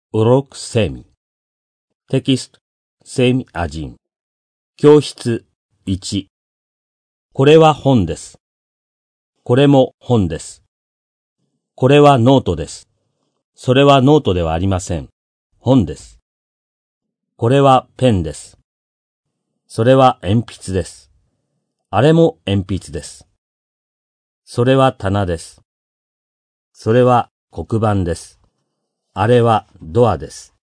Урок 7. Текст 7.1. 教室1。これは本です。これも本です。これはノートです。それはノートではありません。本です。これはペンです。それは鉛筆です。あれも鉛筆です。それは棚です。それは黒板です。あれはドアです。